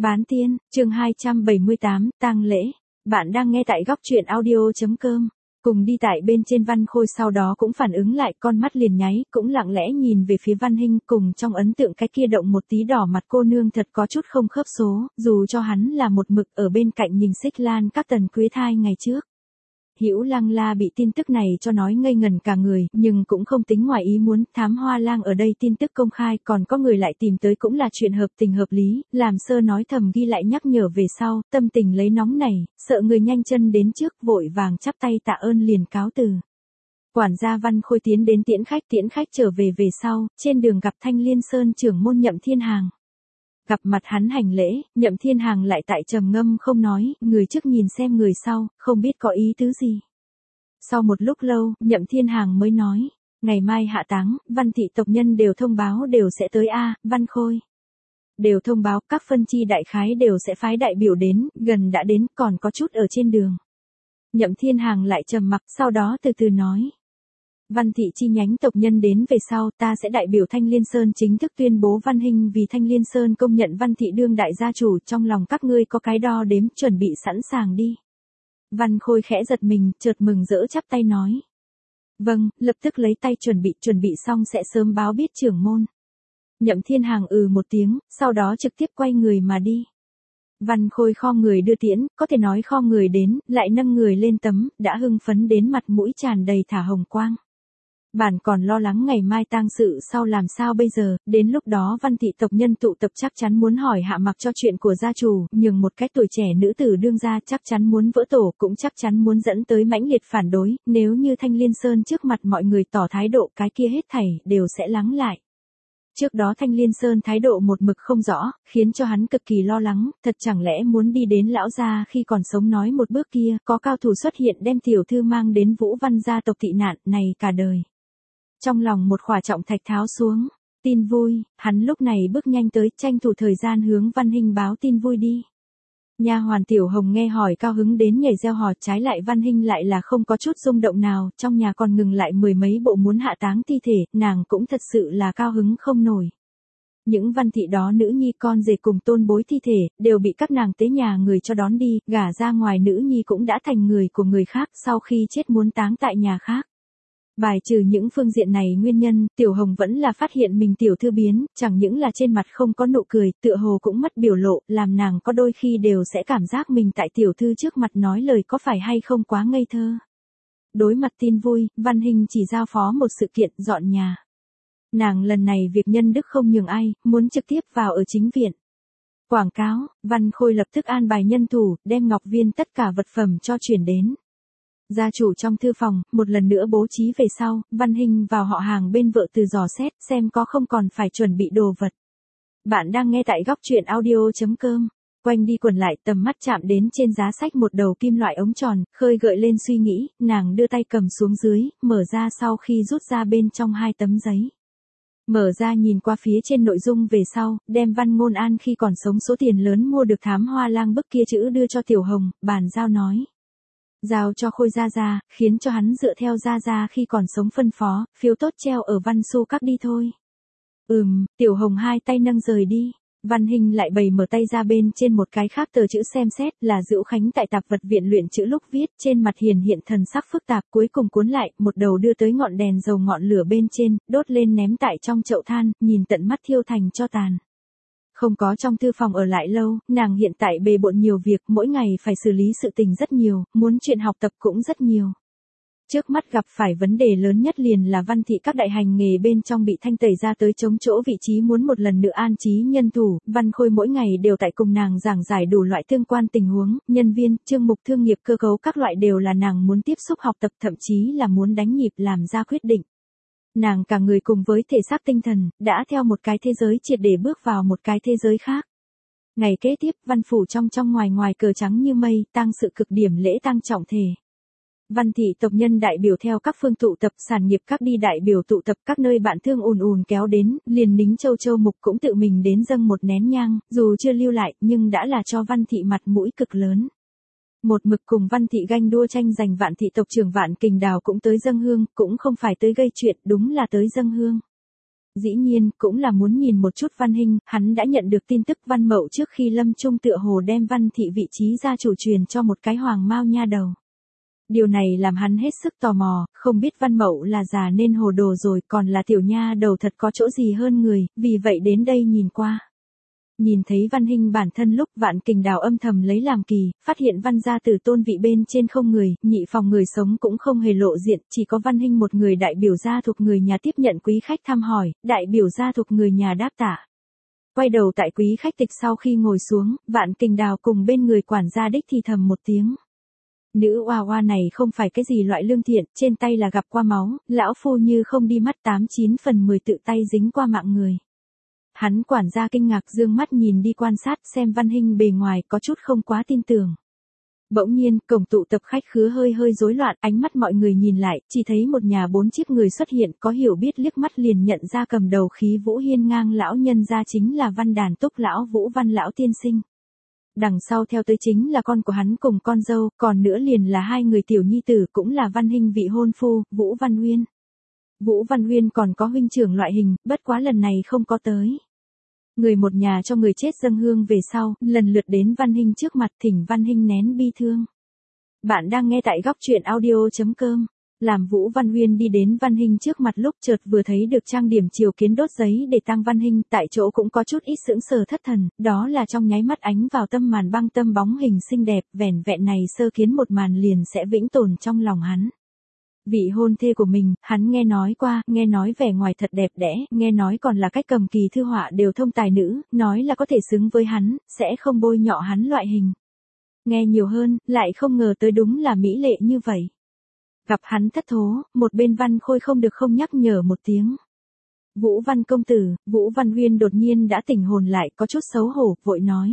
Bán tiên, chương 278, tang lễ. Bạn đang nghe tại góc truyện audio.com. Cùng đi tại bên trên Văn Khôi sau đó cũng phản ứng lại, con mắt liền nháy, cũng lặng lẽ nhìn về phía Văn Hinh, cùng trong ấn tượng cái kia động một tí đỏ mặt cô nương thật có chút không khớp số, dù cho hắn là một mực ở bên cạnh nhìn Xích Lan các tần quế thai ngày trước. Hữu Lăng La bị tin tức này cho nói ngây ngần cả người, nhưng cũng không tính ngoài ý muốn, Thám Hoa Lang ở đây tin tức công khai, còn có người lại tìm tới cũng là chuyện hợp tình hợp lý, làm sơ nói thầm ghi lại nhắc nhở về sau, tâm tình lấy nóng này, sợ người nhanh chân đến trước, vội vàng chắp tay tạ ơn liền cáo từ. Quản gia Văn Khôi tiến đến tiễn khách trở về sau, trên đường gặp Thanh Liên Sơn trưởng môn Nhậm Thiên Hàng. Gặp mặt hắn hành lễ, Nhậm Thiên Hàng lại tại trầm ngâm không nói, người trước nhìn xem người sau, không biết có ý tứ gì. Sau một lúc lâu, Nhậm Thiên Hàng mới nói, ngày mai hạ táng, Văn thị tộc nhân đều thông báo đều sẽ tới Văn Khôi. Đều thông báo, các phân chi đại khái đều sẽ phái đại biểu đến, gần đã đến, còn có chút ở trên đường. Nhậm Thiên Hàng lại trầm mặc, sau đó từ từ nói. Văn thị chi nhánh tộc nhân đến về sau, ta sẽ đại biểu Thanh Liên Sơn chính thức tuyên bố Văn Hinh vì Thanh Liên Sơn công nhận Văn thị đương đại gia chủ, trong lòng các ngươi có cái đo đếm, chuẩn bị sẵn sàng đi. Văn Khôi khẽ giật mình, chợt mừng rỡ chắp tay nói. Vâng, lập tức lấy tay chuẩn bị xong sẽ sớm báo biết trưởng môn. Nhậm Thiên Hàng một tiếng, sau đó trực tiếp quay người mà đi. Văn Khôi khom người đưa tiễn, có thể nói khom người đến, lại nâng người lên tấm, đã hưng phấn đến mặt mũi tràn đầy thả hồng quang. Bản còn lo lắng ngày mai tang sự sau làm sao bây giờ, đến lúc đó Văn thị tộc nhân tụ tập chắc chắn muốn hỏi hạ mặc cho chuyện của gia chủ, nhường một cái tuổi trẻ nữ tử đương gia chắc chắn muốn vỡ tổ, cũng chắc chắn muốn dẫn tới mãnh liệt phản đối, nếu như Thanh Liên Sơn trước mặt mọi người tỏ thái độ, cái kia hết thảy đều sẽ lắng lại. Trước đó Thanh Liên Sơn thái độ một mực không rõ, khiến cho hắn cực kỳ lo lắng, thật chẳng lẽ muốn đi đến lão gia khi còn sống nói một bước kia, có cao thủ xuất hiện đem tiểu thư mang đến Vũ Văn gia tộc tị nạn, này cả đời. Trong lòng một khỏa trọng thạch tháo xuống, tin vui, hắn lúc này bước nhanh tới, tranh thủ thời gian hướng Văn Hinh báo tin vui đi. Nha hoàn Tiểu Hồng nghe hỏi cao hứng đến nhảy reo hò, trái lại Văn Hinh lại là không có chút rung động nào, trong nhà còn ngừng lại mười mấy bộ muốn hạ táng thi thể, nàng cũng thật sự là cao hứng không nổi. Những Văn thị đó nữ nhi con rể cùng tôn bối thi thể, đều bị các nàng tế nhà người cho đón đi, gả ra ngoài nữ nhi cũng đã thành người của người khác, sau khi chết muốn táng tại nhà khác. Bài trừ những phương diện này nguyên nhân, Tiểu Hồng vẫn là phát hiện mình tiểu thư biến, chẳng những là trên mặt không có nụ cười, tựa hồ cũng mất biểu lộ, làm nàng có đôi khi đều sẽ cảm giác mình tại tiểu thư trước mặt nói lời có phải hay không quá ngây thơ. Đối mặt tin vui, Văn Hinh chỉ giao phó một sự kiện, dọn nhà. Nàng lần này việc nhân đức không nhường ai, muốn trực tiếp vào ở chính viện. Quảng cáo, Văn Khôi lập tức an bài nhân thủ, đem ngọc viên tất cả vật phẩm cho chuyển đến. Gia chủ trong thư phòng, một lần nữa bố trí về sau, Văn Hinh vào họ hàng bên vợ từ dò xét, xem có không còn phải chuẩn bị đồ vật. Bạn đang nghe tại góc truyện audio.com. Quanh đi quẩn lại, tầm mắt chạm đến trên giá sách một đầu kim loại ống tròn, khơi gợi lên suy nghĩ, nàng đưa tay cầm xuống dưới, mở ra sau khi rút ra bên trong 2 tấm giấy. Mở ra nhìn qua phía trên nội dung về sau, đem Văn Ngôn An khi còn sống số tiền lớn mua được Thám Hoa Lang bức kia chữ đưa cho Tiểu Hồng, bàn giao nói. Giao cho Khôi gia, khiến cho hắn dựa theo gia khi còn sống phân phó, phiếu tốt treo ở Văn Xu các đi thôi. Tiểu Hồng 2 tay nâng rời đi. Văn Hinh lại bày mở tay ra bên trên một cái khác tờ chữ xem xét, là Dữu Khánh tại tạp vật viện luyện chữ lúc viết, trên mặt hiện thần sắc phức tạp, cuối cùng cuốn lại, một đầu đưa tới ngọn đèn dầu ngọn lửa bên trên, đốt lên ném tại trong chậu than, nhìn tận mắt thiêu thành tro tàn. Không có trong thư phòng ở lại lâu, nàng hiện tại bề bộn nhiều việc, mỗi ngày phải xử lý sự tình rất nhiều, muốn chuyện học tập cũng rất nhiều. Trước mắt gặp phải vấn đề lớn nhất liền là Văn thị các đại hành nghề bên trong bị thanh tẩy ra tới chống chỗ vị trí, muốn một lần nữa an trí nhân thủ. Văn Khôi mỗi ngày đều tại cùng nàng giảng giải đủ loại tương quan tình huống, nhân viên, chương mục thương nghiệp cơ cấu các loại đều là nàng muốn tiếp xúc học tập, thậm chí là muốn đánh nhịp làm ra quyết định. Nàng cả người cùng với thể xác tinh thần, đã theo một cái thế giới triệt để bước vào một cái thế giới khác. Ngày kế tiếp, Văn phủ trong ngoài cờ trắng như mây, tang sự cực điểm lễ tang trọng thể. Văn thị tộc nhân đại biểu theo các phương tụ tập, sản nghiệp các đi đại biểu tụ tập, các nơi bạn thương ùn kéo đến, liền Nính Châu Mục cũng tự mình đến dâng một nén nhang, dù chưa lưu lại, nhưng đã là cho Văn thị mặt mũi cực lớn. Một mực cùng Văn thị ganh đua tranh giành Vạn thị tộc trưởng Vạn Kình Đào cũng tới dâng hương, cũng không phải tới gây chuyện, đúng là tới dâng hương. Dĩ nhiên, cũng là muốn nhìn một chút Văn Hinh, hắn đã nhận được tin tức Văn Mậu trước khi lâm chung tựa hồ đem Văn thị vị trí gia chủ truyền cho một cái hoàng mao nha đầu. Điều này làm hắn hết sức tò mò, không biết Văn Mậu là già nên hồ đồ rồi còn là tiểu nha đầu thật có chỗ gì hơn người, vì vậy đến đây nhìn qua. Nhìn thấy Văn Hinh bản thân lúc Vạn Kình Đào âm thầm lấy làm kỳ, phát hiện Văn gia tử tôn vị bên trên không người, nhị phòng người sống cũng không hề lộ diện, chỉ có Văn Hinh một người đại biểu gia thuộc người nhà tiếp nhận quý khách thăm hỏi, đại biểu gia thuộc người nhà đáp tạ. Quay đầu tại quý khách tịch sau khi ngồi xuống, Vạn Kình Đào cùng bên người quản gia đích thì thầm một tiếng. Nữ oa oa này không phải cái gì loại lương thiện, trên tay là gặp qua máu, lão phu như không đi mắt 89/10 tự tay dính qua mạng người. Hắn quản gia kinh ngạc dương mắt nhìn đi quan sát xem Văn Hinh bề ngoài có chút không quá tin tưởng. Bỗng nhiên, cổng tụ tập khách khứa hơi rối loạn, ánh mắt mọi người nhìn lại, chỉ thấy một nhà 4 chiếc người xuất hiện, có hiểu biết liếc mắt liền nhận ra cầm đầu khí vũ hiên ngang lão nhân gia chính là Văn Đàn Túc lão Vũ Văn lão tiên sinh. Đằng sau theo tới chính là con của hắn cùng con dâu, còn nữa liền là 2 người tiểu nhi tử cũng là Văn Hinh vị hôn phu, Vũ Văn Huyên. Vũ Văn Huyên còn có huynh trưởng loại hình, bất quá lần này không có tới. Người một nhà cho người chết dâng hương về sau, lần lượt đến Văn Hinh trước mặt thỉnh Văn Hinh nén bi thương. Bạn đang nghe tại góc truyện audio.com. Làm Vũ Văn Huyên đi đến Văn Hinh trước mặt lúc chợt vừa thấy được trang điểm chiều kiến đốt giấy để tang Văn Hinh, tại chỗ cũng có chút ít sững sờ thất thần, đó là trong nháy mắt ánh vào tâm màn băng tâm bóng hình xinh đẹp, vẻn vẹn này sơ kiến một màn liền sẽ vĩnh tồn trong lòng hắn. Vị hôn thê của mình, hắn nghe nói qua, nghe nói vẻ ngoài thật đẹp đẽ, nghe nói còn là cách cầm kỳ thư họa đều thông tài nữ, nói là có thể xứng với hắn, sẽ không bôi nhọ hắn loại hình. Nghe nhiều hơn, lại không ngờ tới đúng là mỹ lệ như vậy. Gặp hắn thất thố, một bên Văn Khôi không được không nhắc nhở một tiếng. Vũ Văn công tử, Vũ Văn Huyên đột nhiên đã tỉnh hồn lại có chút xấu hổ, vội nói.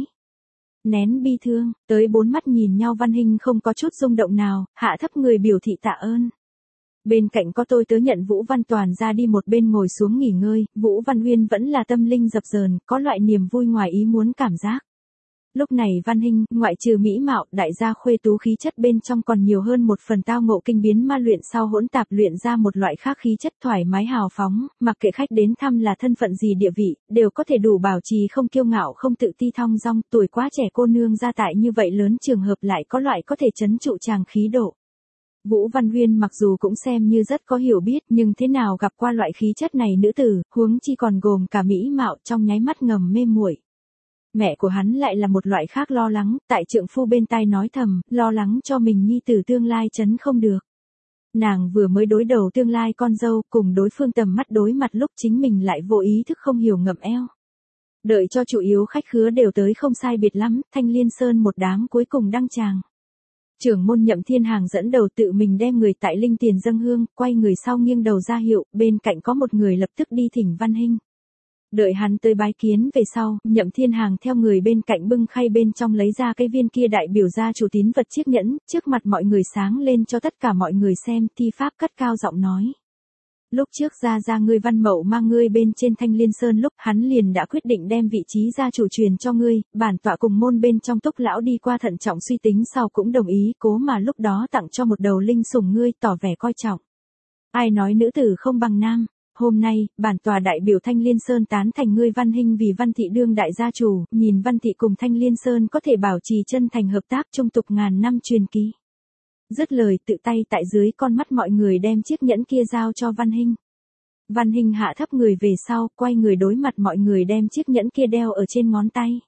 Nén bi thương, tới 4 mắt nhìn nhau Văn Hinh không có chút rung động nào, hạ thấp người biểu thị tạ ơn. Bên cạnh có tôi tớ nhận Vũ Văn Toàn ra đi một bên ngồi xuống nghỉ ngơi, Vũ Văn Huyên vẫn là tâm linh dập dờn, có loại niềm vui ngoài ý muốn cảm giác. Lúc này Văn Hinh, ngoại trừ mỹ mạo, đại gia khuê tú khí chất bên trong còn nhiều hơn một phần tao ngộ kinh biến ma luyện sau hỗn tạp luyện ra một loại khác khí chất thoải mái hào phóng, mặc kệ khách đến thăm là thân phận gì địa vị, đều có thể đủ bảo trì không kiêu ngạo không tự ti thong dong, tuổi quá trẻ cô nương ra tại như vậy lớn trường hợp lại có loại có thể trấn trụ tràng khí độ. Vũ Văn Huyên mặc dù cũng xem như rất có hiểu biết nhưng thế nào gặp qua loại khí chất này nữ tử, huống chi còn gồm cả mỹ mạo trong nháy mắt ngầm mê muội. Mẹ của hắn lại là một loại khác lo lắng, tại trượng phu bên tai nói thầm, lo lắng cho mình nhi tử tương lai chấn không được. Nàng vừa mới đối đầu tương lai con dâu cùng đối phương tầm mắt đối mặt lúc chính mình lại vô ý thức không hiểu ngậm eo. Đợi cho chủ yếu khách khứa đều tới không sai biệt lắm, Thanh Liên Sơn một đám cuối cùng đăng tràng. Trưởng môn Nhậm Thiên Hàng dẫn đầu tự mình đem người tại linh tiền dâng hương, quay người sau nghiêng đầu ra hiệu, bên cạnh có một người lập tức đi thỉnh Văn Hinh. Đợi hắn tới bái kiến về sau, Nhậm Thiên Hàng theo người bên cạnh bưng khay bên trong lấy ra cái viên kia đại biểu gia chủ tín vật chiếc nhẫn, trước mặt mọi người sáng lên cho tất cả mọi người xem, thi pháp cất cao giọng nói. Lúc trước ra ngươi Văn Mậu mang ngươi bên trên Thanh Liên Sơn lúc hắn liền đã quyết định đem vị trí gia chủ truyền cho ngươi, bản tọa cùng môn bên trong Túc lão đi qua thận trọng suy tính sau cũng đồng ý, cố mà lúc đó tặng cho một đầu linh sủng ngươi tỏ vẻ coi trọng. Ai nói nữ tử không bằng nam, hôm nay, bản tòa đại biểu Thanh Liên Sơn tán thành ngươi Văn Hinh vì Văn thị đương đại gia chủ, nhìn Văn thị cùng Thanh Liên Sơn có thể bảo trì chân thành hợp tác trung tục ngàn năm truyền kỳ. Dứt lời tự tay tại dưới con mắt mọi người đem chiếc nhẫn kia giao cho Văn Hinh. Văn Hinh hạ thấp người về sau, quay người đối mặt mọi người đem chiếc nhẫn kia đeo ở trên ngón tay.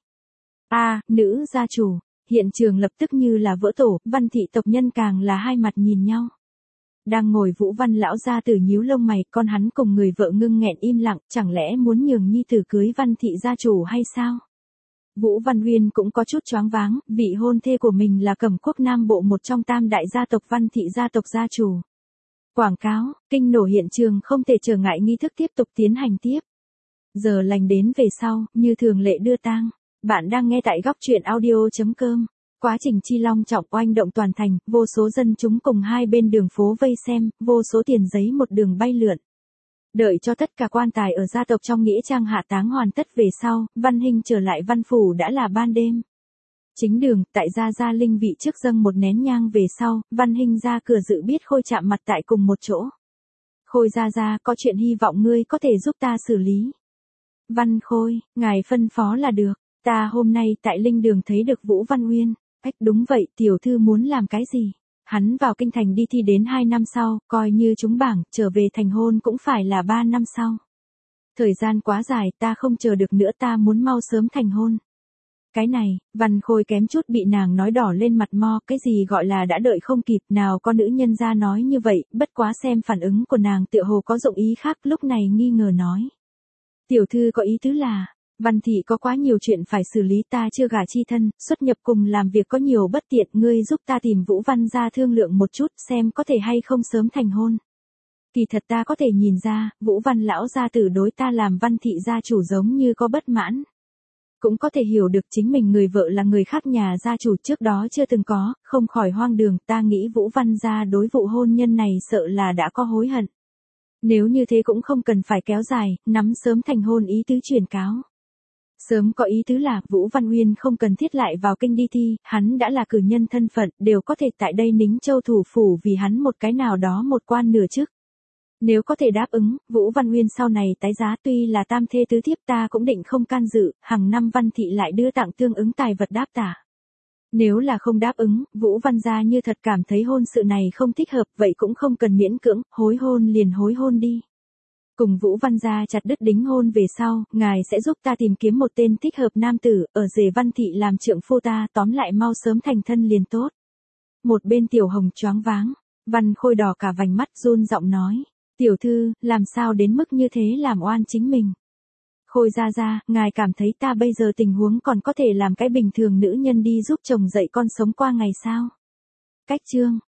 Nữ gia chủ, hiện trường lập tức như là vỡ tổ, Văn thị tộc nhân càng là hai mặt nhìn nhau. Đang ngồi Vũ Văn lão gia tử nhíu lông mày, con hắn cùng người vợ ngưng nghẹn im lặng, chẳng lẽ muốn nhường nhi tử cưới Văn thị gia chủ hay sao? Vũ Văn Huyên cũng có chút choáng váng, vị hôn thê của mình là Cẩm Quốc Nam Bộ một trong tam đại gia tộc Văn thị gia tộc gia chủ. Quảng cáo, kinh nổ hiện trường không thể trở ngại nghi thức tiếp tục tiến hành tiếp. Giờ lành đến về sau, như thường lệ đưa tang. Bạn đang nghe tại góc truyện audio.com. Quá trình chi long trọng oanh động toàn thành, vô số dân chúng cùng hai bên đường phố vây xem, vô số tiền giấy một đường bay lượn. Đợi cho tất cả quan tài ở gia tộc trong nghĩa trang hạ táng hoàn tất về sau, Văn Hinh trở lại văn phủ đã là ban đêm. Chính đường, tại gia linh vị trước dâng một nén nhang về sau, Văn Hinh ra cửa dự biết Khôi chạm mặt tại cùng một chỗ. Khôi gia, có chuyện hy vọng ngươi có thể giúp ta xử lý. Văn Khôi, ngài phân phó là được, ta hôm nay tại Linh Đường thấy được Vũ Văn Uyên. Ách đúng vậy, tiểu thư muốn làm cái gì? Hắn vào kinh thành đi thi đến 2 năm sau, coi như trúng bảng, trở về thành hôn cũng phải là 3 năm sau. Thời gian quá dài, ta không chờ được nữa, ta muốn mau sớm thành hôn. Cái này, Văn Khôi kém chút bị nàng nói đỏ lên mặt mo, cái gì gọi là đã đợi không kịp, nào có nữ nhân ra nói như vậy, bất quá xem phản ứng của nàng tựa hồ có dụng ý khác, lúc này nghi ngờ nói. Tiểu thư có ý tứ là, Văn thị có quá nhiều chuyện phải xử lý, ta chưa gả chi thân, xuất nhập cùng làm việc có nhiều bất tiện, ngươi giúp ta tìm Vũ Văn gia thương lượng một chút xem có thể hay không sớm thành hôn. Kỳ thật ta có thể nhìn ra, Vũ Văn lão gia tử đối ta làm Văn thị gia chủ giống như có bất mãn. Cũng có thể hiểu được chính mình người vợ là người khác nhà gia chủ trước đó chưa từng có, không khỏi hoang đường, ta nghĩ Vũ Văn gia đối vụ hôn nhân này sợ là đã có hối hận. Nếu như thế cũng không cần phải kéo dài, nắm sớm thành hôn ý tứ truyền cáo. Sớm có ý tứ là Vũ Văn Uyên không cần thiết lại vào kinh đi thi, hắn đã là cử nhân thân phận, đều có thể tại đây Nính Châu thủ phủ vì hắn một cái nào đó một quan nửa chức. Nếu có thể đáp ứng, Vũ Văn Uyên sau này tái giá tuy là tam thê tứ thiếp ta cũng định không can dự, hàng năm Văn thị lại đưa tặng tương ứng tài vật đáp tả. Nếu là không đáp ứng, Vũ Văn gia như thật cảm thấy hôn sự này không thích hợp, vậy cũng không cần miễn cưỡng, hối hôn liền hối hôn đi. Cùng Vũ Văn gia chặt đứt đính hôn về sau, ngài sẽ giúp ta tìm kiếm một tên thích hợp nam tử, ở rể Văn thị làm trượng phu ta, tóm lại mau sớm thành thân liền tốt. Một bên Tiểu Hồng choáng váng, Văn Khôi đỏ cả vành mắt run giọng nói, tiểu thư, làm sao đến mức như thế làm oan chính mình. Khôi gia, ngài cảm thấy ta bây giờ tình huống còn có thể làm cái bình thường nữ nhân đi giúp chồng dạy con sống qua ngày sao? Cách chương